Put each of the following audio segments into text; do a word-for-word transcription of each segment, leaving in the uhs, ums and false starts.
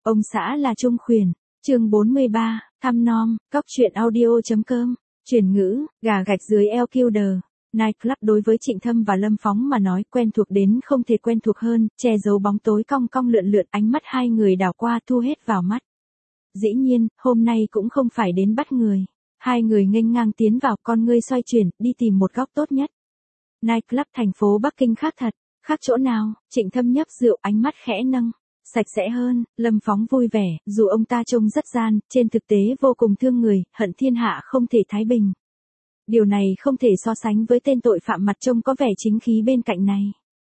Ông xã là Trung Khuyển, chương bốn mươi ba, thăm nom, cóc truyện audio.com, chuyển ngữ, gà gạch dưới eo Killer. Nightclub đối với Trịnh Thâm và Lâm Phóng mà nói quen thuộc đến không thể quen thuộc hơn, che giấu bóng tối cong cong lượn lượn, ánh mắt hai người đảo qua thu hết vào mắt. Dĩ nhiên, hôm nay cũng không phải đến bắt người. Hai người nghênh ngang tiến vào, con ngươi xoay chuyển, đi tìm một góc tốt nhất. Nightclub thành phố Bắc Kinh khác thật, khác chỗ nào? Trịnh Thâm nhấp rượu, ánh mắt khẽ nâng. Sạch sẽ hơn, Lâm Phóng vui vẻ, dù ông ta trông rất gian, trên thực tế vô cùng thương người, hận thiên hạ không thể thái bình. Điều này không thể so sánh với tên tội phạm mặt trông có vẻ chính khí bên cạnh này.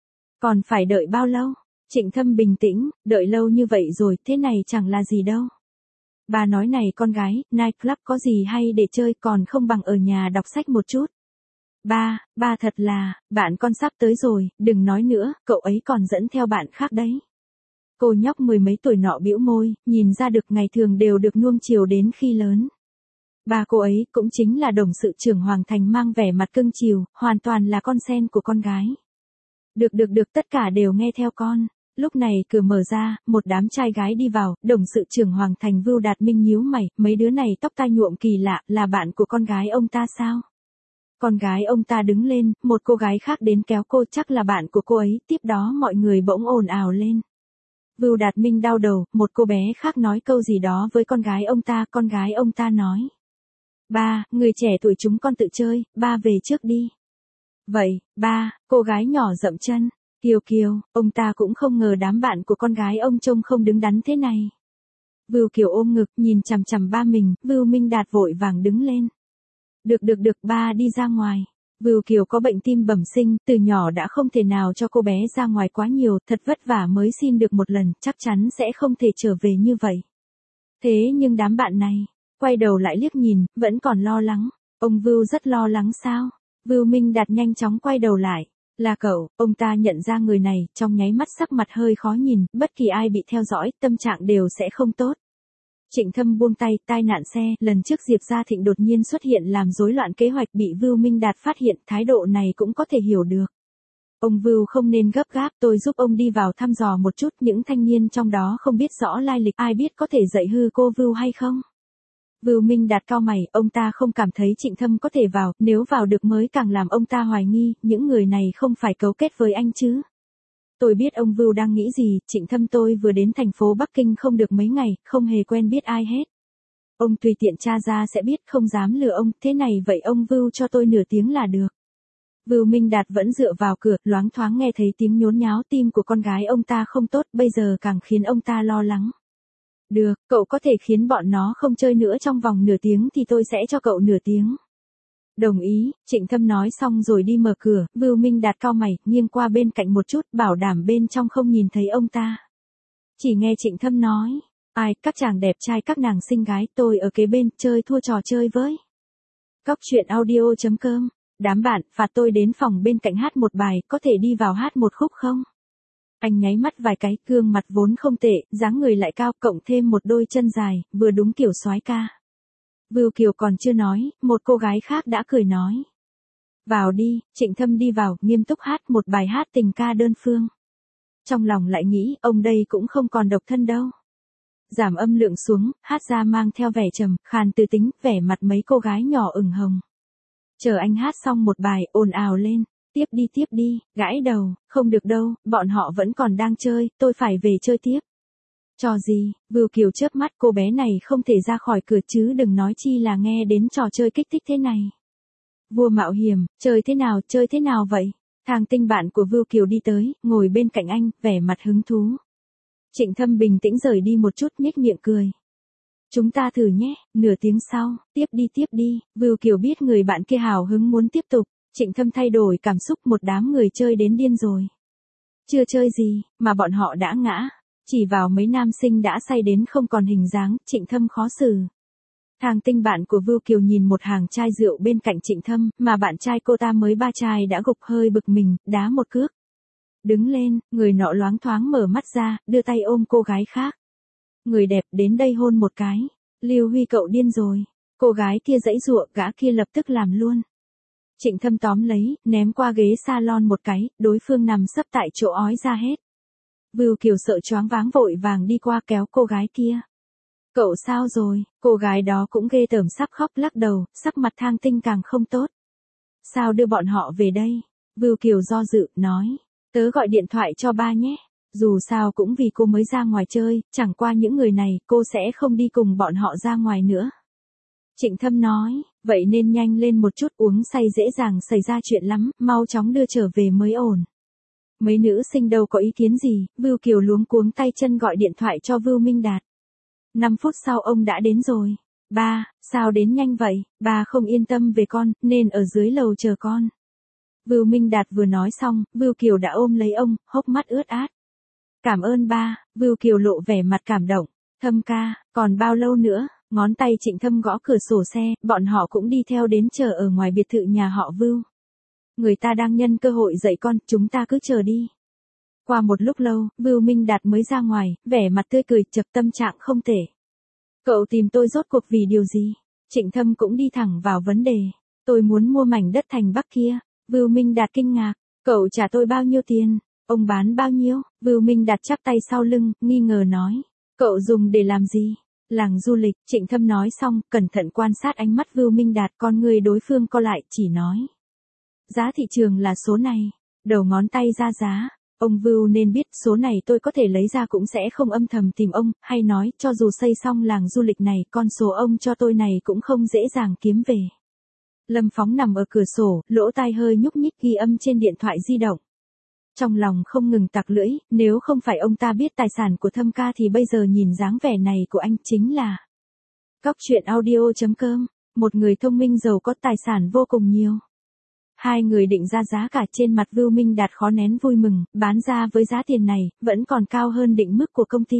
Còn phải đợi bao lâu? Trịnh Thâm bình tĩnh, đợi lâu như vậy rồi, thế này chẳng là gì đâu. Bà nói này con gái, nightclub có gì hay để chơi còn không bằng ở nhà đọc sách một chút. Ba, ba thật là, bạn con sắp tới rồi, đừng nói nữa, cậu ấy còn dẫn theo bạn khác đấy. Cô nhóc mười mấy tuổi nọ bĩu môi, nhìn ra được ngày thường đều được nuông chiều đến khi lớn. Bà cô ấy cũng chính là đồng sự trưởng Hoàng Thành mang vẻ mặt cưng chiều, hoàn toàn là con sen của con gái. Được được được, tất cả đều nghe theo con. Lúc này cửa mở ra, một đám trai gái đi vào, đồng sự trưởng Hoàng Thành Vưu Đạt Minh nhíu mày, mấy đứa này tóc tai nhuộm kỳ lạ, là bạn của con gái ông ta sao? Con gái ông ta đứng lên, một cô gái khác đến kéo cô, chắc là bạn của cô ấy, tiếp đó mọi người bỗng ồn ào lên. Vưu Đạt Minh đau đầu, một cô bé khác nói câu gì đó với con gái ông ta, con gái ông ta nói. Ba, người trẻ tuổi chúng con tự chơi, ba về trước đi. Vậy, ba, cô gái nhỏ dậm chân. Kiều Kiều, ông ta cũng không ngờ đám bạn của con gái ông trông không đứng đắn thế này. Vưu Kiều ôm ngực, nhìn chằm chằm ba mình, Vưu Minh Đạt vội vàng đứng lên. Được được được, ba đi ra ngoài. Vưu Kiều có bệnh tim bẩm sinh, từ nhỏ đã không thể nào cho cô bé ra ngoài quá nhiều, thật vất vả mới xin được một lần, chắc chắn sẽ không thể trở về như vậy. Thế nhưng đám bạn này, quay đầu lại liếc nhìn, vẫn còn lo lắng. Ông Vưu rất lo lắng sao? Vưu Minh Đạt nhanh chóng quay đầu lại. Là cậu, ông ta nhận ra người này, trong nháy mắt sắc mặt hơi khó nhìn, bất kỳ ai bị theo dõi, tâm trạng đều sẽ không tốt. Trịnh Thâm buông tay, tai nạn xe, lần trước Diệp Gia Thịnh đột nhiên xuất hiện làm rối loạn kế hoạch bị Vưu Minh Đạt phát hiện, thái độ này cũng có thể hiểu được. Ông Vưu không nên gấp gáp, tôi giúp ông đi vào thăm dò một chút, những thanh niên trong đó không biết rõ lai lịch, ai biết có thể dạy hư cô Vưu hay không? Vưu Minh Đạt cau mày, ông ta không cảm thấy Trịnh Thâm có thể vào, nếu vào được mới càng làm ông ta hoài nghi, những người này không phải cấu kết với anh chứ. Tôi biết ông Vưu đang nghĩ gì, Trịnh Thâm tôi vừa đến thành phố Bắc Kinh không được mấy ngày, không hề quen biết ai hết. Ông tùy tiện tra ra sẽ biết, không dám lừa ông, thế này vậy ông Vưu cho tôi nửa tiếng là được. Vưu Minh Đạt vẫn dựa vào cửa, loáng thoáng nghe thấy tiếng nhốn nháo, tim của con gái ông ta không tốt, bây giờ càng khiến ông ta lo lắng. Được, cậu có thể khiến bọn nó không chơi nữa trong vòng nửa tiếng thì tôi sẽ cho cậu nửa tiếng. Đồng ý, Trịnh Thâm nói xong rồi đi mở cửa, Vưu Minh Đạt cau mày, nghiêng qua bên cạnh một chút, bảo đảm bên trong không nhìn thấy ông ta. Chỉ nghe Trịnh Thâm nói, ai, các chàng đẹp trai các nàng xinh gái, tôi ở kế bên, chơi thua trò chơi với. Cóc truyện audio.com, đám bạn, phạt tôi đến phòng bên cạnh hát một bài, có thể đi vào hát một khúc không? Anh nháy mắt vài cái, gương mặt vốn không tệ, dáng người lại cao, cộng thêm một đôi chân dài, vừa đúng kiểu soái ca. Vưu Kiều còn chưa nói, một cô gái khác đã cười nói. Vào đi, Trịnh Thâm đi vào, nghiêm túc hát một bài hát tình ca đơn phương. Trong lòng lại nghĩ, ông đây cũng không còn độc thân đâu. Giảm âm lượng xuống, hát ra mang theo vẻ trầm, khàn từ tính, vẻ mặt mấy cô gái nhỏ ửng hồng. Chờ anh hát xong một bài, ồn ào lên. Tiếp đi tiếp đi, gãi đầu, không được đâu, bọn họ vẫn còn đang chơi, tôi phải về chơi tiếp. Trò gì, Vưu Kiều chớp mắt, cô bé này không thể ra khỏi cửa chứ đừng nói chi là nghe đến trò chơi kích thích thế này. Vua mạo hiểm, chơi thế nào, chơi thế nào vậy? Thang Tinh bạn của Vưu Kiều đi tới, ngồi bên cạnh anh, vẻ mặt hứng thú. Trịnh Thâm bình tĩnh rời đi một chút, nhếch miệng cười. Chúng ta thử nhé, nửa tiếng sau, tiếp đi tiếp đi, Vưu Kiều biết người bạn kia hào hứng muốn tiếp tục. Trịnh Thâm thay đổi cảm xúc, một đám người chơi đến điên rồi. Chưa chơi gì, mà bọn họ đã ngã. Chỉ vào mấy nam sinh đã say đến không còn hình dáng, Trịnh Thâm khó xử. Thang Tinh bạn của Vưu Kiều nhìn một hàng chai rượu bên cạnh Trịnh Thâm, mà bạn trai cô ta mới ba chai đã gục hơi bực mình, đá một cước. Đứng lên, người nọ loáng thoáng mở mắt ra, đưa tay ôm cô gái khác. Người đẹp đến đây hôn một cái. Lưu Huy cậu điên rồi. Cô gái kia giãy giụa, gã kia lập tức làm luôn. Trịnh Thâm tóm lấy, ném qua ghế salon một cái, đối phương nằm sấp tại chỗ ói ra hết. Vưu Kiều sợ choáng váng vội vàng đi qua kéo cô gái kia. Cậu sao rồi? Cô gái đó cũng ghê tởm sắp khóc lắc đầu, sắc mặt Thang Tinh càng không tốt. Sao đưa bọn họ về đây? Vưu Kiều do dự, nói. Tớ gọi điện thoại cho ba nhé. Dù sao cũng vì cô mới ra ngoài chơi, chẳng qua những người này cô sẽ không đi cùng bọn họ ra ngoài nữa. Trịnh Thâm nói, vậy nên nhanh lên một chút, uống say dễ dàng xảy ra chuyện lắm, mau chóng đưa trở về mới ổn. Mấy nữ sinh đâu có ý kiến gì, Vưu Kiều luống cuống tay chân gọi điện thoại cho Vưu Minh Đạt. năm phút sau ông đã đến rồi. Ba, sao đến nhanh vậy? Ba không yên tâm về con, nên ở dưới lầu chờ con. Vưu Minh Đạt vừa nói xong, Vưu Kiều đã ôm lấy ông, hốc mắt ướt át. Cảm ơn ba, Vưu Kiều lộ vẻ mặt cảm động. Thâm ca, còn bao lâu nữa? Ngón tay Trịnh Thâm gõ cửa sổ xe, bọn họ cũng đi theo đến chờ ở ngoài biệt thự nhà họ Vưu. Người ta đang nhân cơ hội dạy con, chúng ta cứ chờ đi. Qua một lúc lâu, Vưu Minh Đạt mới ra ngoài, vẻ mặt tươi cười, chập tâm trạng không tệ. Cậu tìm tôi rốt cuộc vì điều gì? Trịnh Thâm cũng đi thẳng vào vấn đề. Tôi muốn mua mảnh đất thành Bắc kia. Vưu Minh Đạt kinh ngạc. Cậu trả tôi bao nhiêu tiền? Ông bán bao nhiêu? Vưu Minh Đạt chắp tay sau lưng, nghi ngờ nói. Cậu dùng để làm gì? Làng du lịch. Trịnh Thâm nói xong, cẩn thận quan sát ánh mắt Vưu Minh Đạt, con người đối phương co lại, chỉ nói. Giá thị trường là số này. Đầu ngón tay ra giá. Ông Vưu nên biết số này tôi có thể lấy ra cũng sẽ không âm thầm tìm ông, hay nói, cho dù xây xong làng du lịch này, con số ông cho tôi này cũng không dễ dàng kiếm về. Lâm Phóng nằm ở cửa sổ, lỗ tai hơi nhúc nhích ghi âm trên điện thoại di động. Trong lòng không ngừng tặc lưỡi, nếu không phải ông ta biết tài sản của Thâm ca thì bây giờ nhìn dáng vẻ này của anh chính là Cóc truyện audio chấm com, một người thông minh giàu có tài sản vô cùng nhiều. Hai người định ra giá cả, trên mặt Vưu Minh Đạt khó nén vui mừng, bán ra với giá tiền này, vẫn còn cao hơn định mức của công ty.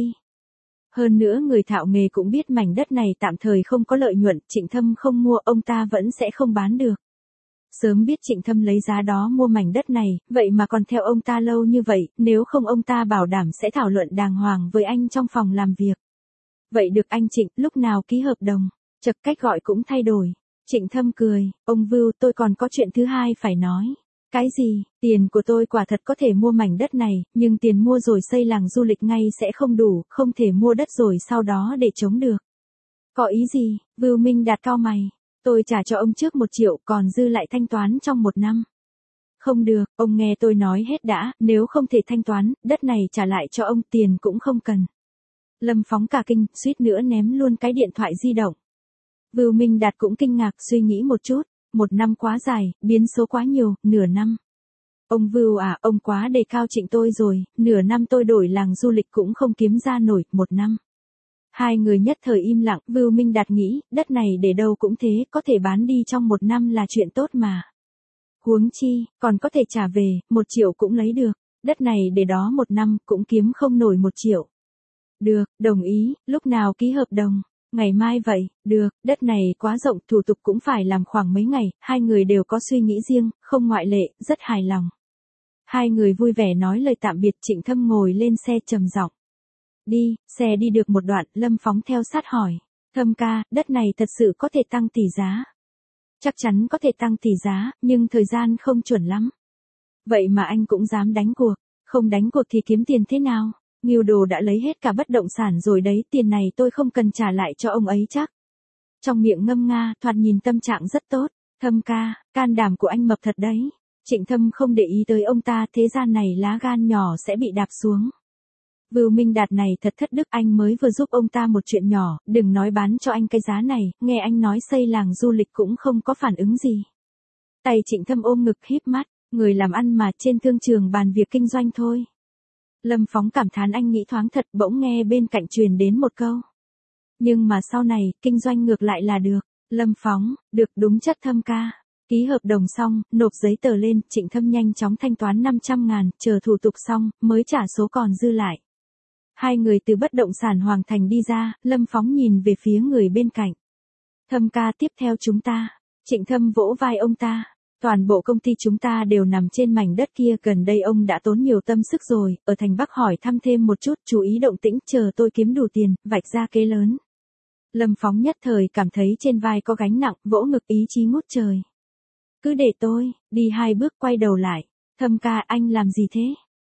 Hơn nữa người thạo nghề cũng biết mảnh đất này tạm thời không có lợi nhuận, Trịnh Thâm không mua ông ta vẫn sẽ không bán được. Sớm biết Trịnh Thâm lấy giá đó mua mảnh đất này, vậy mà còn theo ông ta lâu như vậy, nếu không ông ta bảo đảm sẽ thảo luận đàng hoàng với anh trong phòng làm việc. Vậy được anh Trịnh, lúc nào ký hợp đồng? Chật, cách gọi cũng thay đổi. Trịnh Thâm cười, ông Vưu, tôi còn có chuyện thứ hai phải nói. Cái gì? Tiền của tôi quả thật có thể mua mảnh đất này, nhưng tiền mua rồi xây làng du lịch ngay sẽ không đủ, không thể mua đất rồi sau đó để chống được. Có ý gì? Vưu Minh Đạt cau mày. Tôi trả cho ông trước một triệu, còn dư lại thanh toán trong một năm. Không được, ông nghe tôi nói hết đã, nếu không thể thanh toán, đất này trả lại cho ông, tiền cũng không cần. Lâm Phóng cả kinh, suýt nữa ném luôn cái điện thoại di động. Vưu Minh Đạt cũng kinh ngạc, suy nghĩ một chút, một năm quá dài, biến số quá nhiều, nửa năm. Ông Vưu à, ông quá đề cao Trịnh tôi rồi, nửa năm tôi đổi làng du lịch cũng không kiếm ra nổi, một năm. Hai người nhất thời im lặng, Vưu Minh Đạt nghĩ, đất này để đâu cũng thế, có thể bán đi trong một năm là chuyện tốt mà. Huống chi, còn có thể trả về, một triệu cũng lấy được, đất này để đó một năm cũng kiếm không nổi một triệu. Được, đồng ý, lúc nào ký hợp đồng? Ngày mai vậy, được, đất này quá rộng, thủ tục cũng phải làm khoảng mấy ngày, hai người đều có suy nghĩ riêng, không ngoại lệ, rất hài lòng. Hai người vui vẻ nói lời tạm biệt, Trịnh Thâm ngồi lên xe trầm giọng. Đi, xe đi được một đoạn, Lâm Phóng theo sát hỏi. Thâm ca, đất này thật sự có thể tăng tỷ giá. Chắc chắn có thể tăng tỷ giá, nhưng thời gian không chuẩn lắm. Vậy mà anh cũng dám đánh cuộc, không đánh cuộc thì kiếm tiền thế nào? Ngưu Đồ đã lấy hết cả bất động sản rồi đấy, tiền này tôi không cần trả lại cho ông ấy chắc. Trong miệng ngâm nga, thoạt nhìn tâm trạng rất tốt. Thâm ca, can đảm của anh mập thật đấy. Trịnh Thâm không để ý tới ông ta, thế gian này lá gan nhỏ sẽ bị đạp xuống. Vưu Minh Đạt này thật thất đức, anh mới vừa giúp ông ta một chuyện nhỏ, đừng nói bán cho anh cái giá này, nghe anh nói xây làng du lịch cũng không có phản ứng gì. Tay Trịnh Thâm ôm ngực híp mắt, người làm ăn mà, trên thương trường bàn việc kinh doanh thôi. Lâm Phóng cảm thán, anh nghĩ thoáng thật, bỗng nghe bên cạnh truyền đến một câu. Nhưng mà sau này, kinh doanh ngược lại là được. Lâm Phóng, được, đúng chất Thâm ca. Ký hợp đồng xong, nộp giấy tờ lên, Trịnh Thâm nhanh chóng thanh toán năm trăm ngàn, chờ thủ tục xong, mới trả số còn dư lại. Hai người từ bất động sản Hoàng Thành đi ra, Lâm Phóng nhìn về phía người bên cạnh. Thâm ca, tiếp theo chúng ta. Trịnh Thâm vỗ vai ông ta. Toàn bộ công ty chúng ta đều nằm trên mảnh đất kia, gần đây ông đã tốn nhiều tâm sức rồi, ở thành Bắc hỏi thăm thêm một chút, chú ý động tĩnh, chờ tôi kiếm đủ tiền, vạch ra kế lớn. Lâm Phóng nhất thời cảm thấy trên vai có gánh nặng, vỗ ngực, ý chí ngút trời. Cứ để tôi, đi hai bước quay đầu lại. Thâm ca, anh làm gì thế?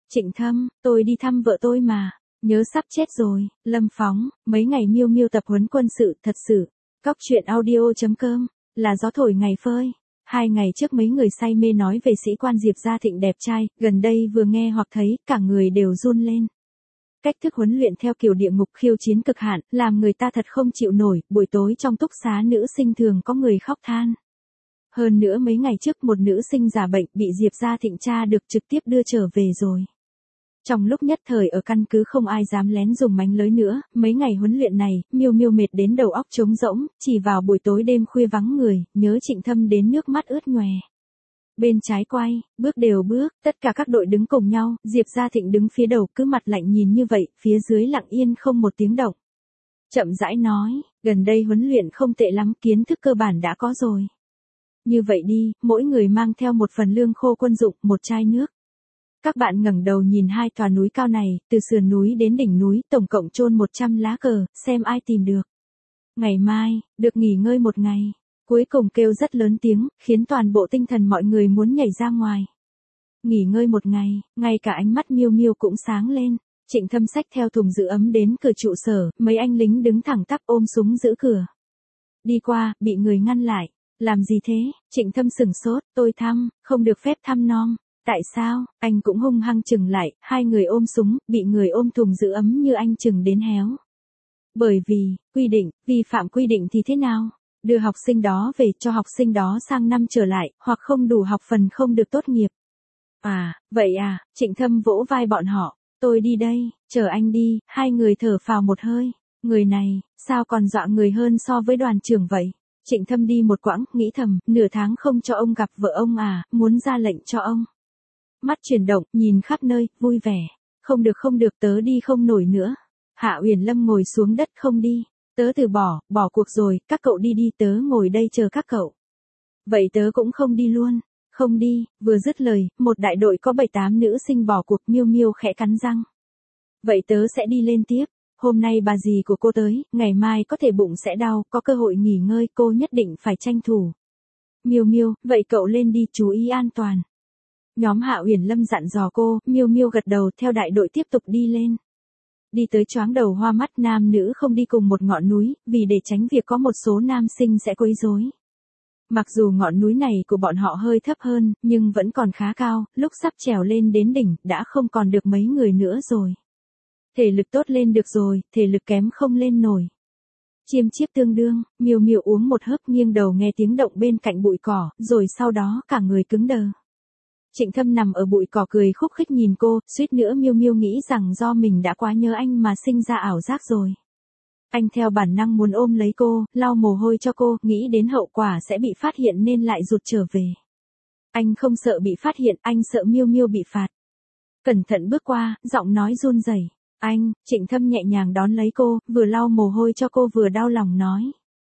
Trịnh Thâm, tôi đi thăm vợ tôi mà, nhớ sắp chết rồi. Lâm Phóng, mấy ngày Miêu Miêu tập huấn quân sự, thật sự. Cóc truyện audio chấm com, là gió thổi ngày phơi. Hai ngày trước mấy người say mê nói về sĩ quan Diệp Gia Thịnh đẹp trai, gần đây vừa nghe hoặc thấy, cả người đều run lên. Cách thức huấn luyện theo kiểu địa ngục khiêu chiến cực hạn, làm người ta thật không chịu nổi, buổi tối trong túc xá nữ sinh thường có người khóc than. Hơn nữa mấy ngày trước một nữ sinh giả bệnh bị Diệp Gia Thịnh tra được trực tiếp đưa trở về rồi. Trong lúc nhất thời ở căn cứ không ai dám lén dùng mánh lới nữa, mấy ngày huấn luyện này, Miêu Miêu mệt đến đầu óc trống rỗng, chỉ vào buổi tối đêm khuya vắng người, nhớ Trịnh Thâm đến nước mắt ướt nhòe. Bên trái quay, bước đều bước, tất cả các đội đứng cùng nhau, Diệp Gia Thịnh đứng phía đầu cứ mặt lạnh nhìn như vậy, phía dưới lặng yên không một tiếng động. Chậm rãi nói, gần đây huấn luyện không tệ lắm, kiến thức cơ bản đã có rồi. Như vậy đi, mỗi người mang theo một phần lương khô quân dụng, một chai nước. Các bạn ngẩng đầu nhìn hai tòa núi cao này, từ sườn núi đến đỉnh núi, tổng cộng chôn một trăm lá cờ, xem ai tìm được. Ngày mai, được nghỉ ngơi một ngày. Cuối cùng kêu rất lớn tiếng, khiến toàn bộ tinh thần mọi người muốn nhảy ra ngoài. Nghỉ ngơi một ngày, ngay cả ánh mắt Miêu Miêu cũng sáng lên. Trịnh Thâm xách theo thùng giữ ấm đến cửa trụ sở, mấy anh lính đứng thẳng tắp ôm súng giữ cửa. Đi qua, bị người ngăn lại. Làm gì thế? Trịnh Thâm sửng sốt, tôi thăm, không được phép thăm nom. Tại sao? Anh cũng hung hăng chừng lại, hai người ôm súng, bị người ôm thùng giữ ấm như anh chừng đến héo. Bởi vì, quy định, vi phạm quy định thì thế nào? Đưa học sinh đó về cho học sinh đó sang năm trở lại, hoặc không đủ học phần không được tốt nghiệp. À, vậy à, Trịnh Thâm vỗ vai bọn họ, tôi đi đây, chờ anh đi, hai người thở phào một hơi. Người này, sao còn dọa người hơn so với đoàn trưởng vậy? Trịnh Thâm đi một quãng, nghĩ thầm, nửa tháng không cho ông gặp vợ ông à, muốn ra lệnh cho ông. Mắt chuyển động, nhìn khắp nơi, vui vẻ. Không được không được, tớ đi không nổi nữa. Hạ Uyển Lâm ngồi xuống đất không đi. Tớ từ bỏ, bỏ cuộc rồi, các cậu đi đi, tớ ngồi đây chờ các cậu. Vậy tớ cũng không đi luôn. Không đi, vừa dứt lời, một đại đội có bảy tám nữ sinh bỏ cuộc. Miêu Miêu khẽ cắn răng. Vậy tớ sẽ đi lên tiếp. Hôm nay bà dì của cô tới, ngày mai có thể bụng sẽ đau, có cơ hội nghỉ ngơi, cô nhất định phải tranh thủ. Miêu Miêu, vậy cậu lên đi, chú ý an toàn. Nhóm Hạ Uyển Lâm dặn dò cô, Miêu Miêu gật đầu, theo đại đội tiếp tục đi lên. Đi tới choáng đầu hoa mắt, nam nữ không đi cùng một ngọn núi, vì để tránh việc có một số nam sinh sẽ quấy rối. Mặc dù ngọn núi này của bọn họ hơi thấp hơn, nhưng vẫn còn khá cao, lúc sắp trèo lên đến đỉnh, đã không còn được mấy người nữa rồi. Thể lực tốt lên được rồi, thể lực kém không lên nổi. Chiêm chiếp tương đương, Miêu Miêu uống một hớp, nghiêng đầu nghe tiếng động bên cạnh bụi cỏ, rồi sau đó cả người cứng đờ. Trịnh Thâm nằm ở bụi cỏ cười khúc khích nhìn cô, suýt nữa Miêu Miêu nghĩ rằng do mình đã quá nhớ anh mà sinh ra ảo giác rồi. Anh theo bản năng muốn ôm lấy cô, lau mồ hôi cho cô, nghĩ đến hậu quả sẽ bị phát hiện nên lại rụt trở về. Anh không sợ bị phát hiện, anh sợ Miêu Miêu bị phạt. Cẩn thận bước qua, giọng nói run rẩy. Anh, Trịnh Thâm nhẹ nhàng đón lấy cô, vừa lau mồ hôi cho cô vừa đau lòng nói.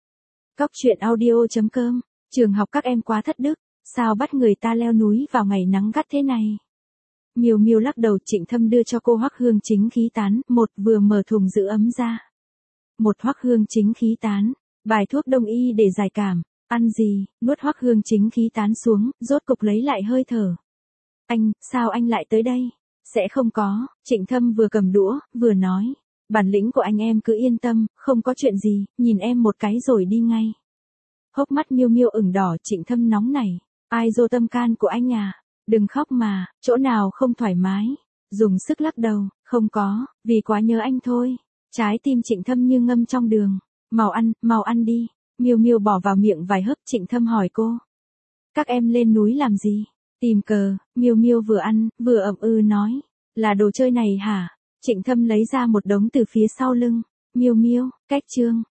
Cóc truyện audio chấm com, trường học các em quá thất đức, sao bắt người ta leo núi vào ngày nắng gắt thế này? Miêu Miêu lắc đầu. Trịnh Thâm đưa cho cô hoắc hương chính khí tán, một vừa mở thùng giữ ấm ra. Một hoắc hương chính khí tán, bài thuốc đông y để giải cảm, ăn gì, nuốt hoắc hương chính khí tán xuống, rốt cục lấy lại hơi thở. Anh, sao anh lại tới đây? Sẽ không có, Trịnh Thâm vừa cầm đũa, vừa nói. Bản lĩnh của anh em cứ yên tâm, không có chuyện gì, nhìn em một cái rồi đi ngay. Hốc mắt Miêu Miêu ửng đỏ. Trịnh Thâm nóng nảy. Ai dô tâm can của anh à? Đừng khóc mà, chỗ nào không thoải mái? Dùng sức lắc đầu, không có, vì quá nhớ anh thôi. Trái tim Trịnh Thâm như ngâm trong đường. Mau ăn, mau ăn đi. Miêu Miêu bỏ vào miệng vài hớp. Trịnh Thâm hỏi cô. Các em lên núi làm gì? Tìm cờ. Miêu Miêu vừa ăn, vừa ậm ừ nói. Là đồ chơi này hả? Trịnh Thâm lấy ra một đống từ phía sau lưng. Miêu Miêu, cách chương.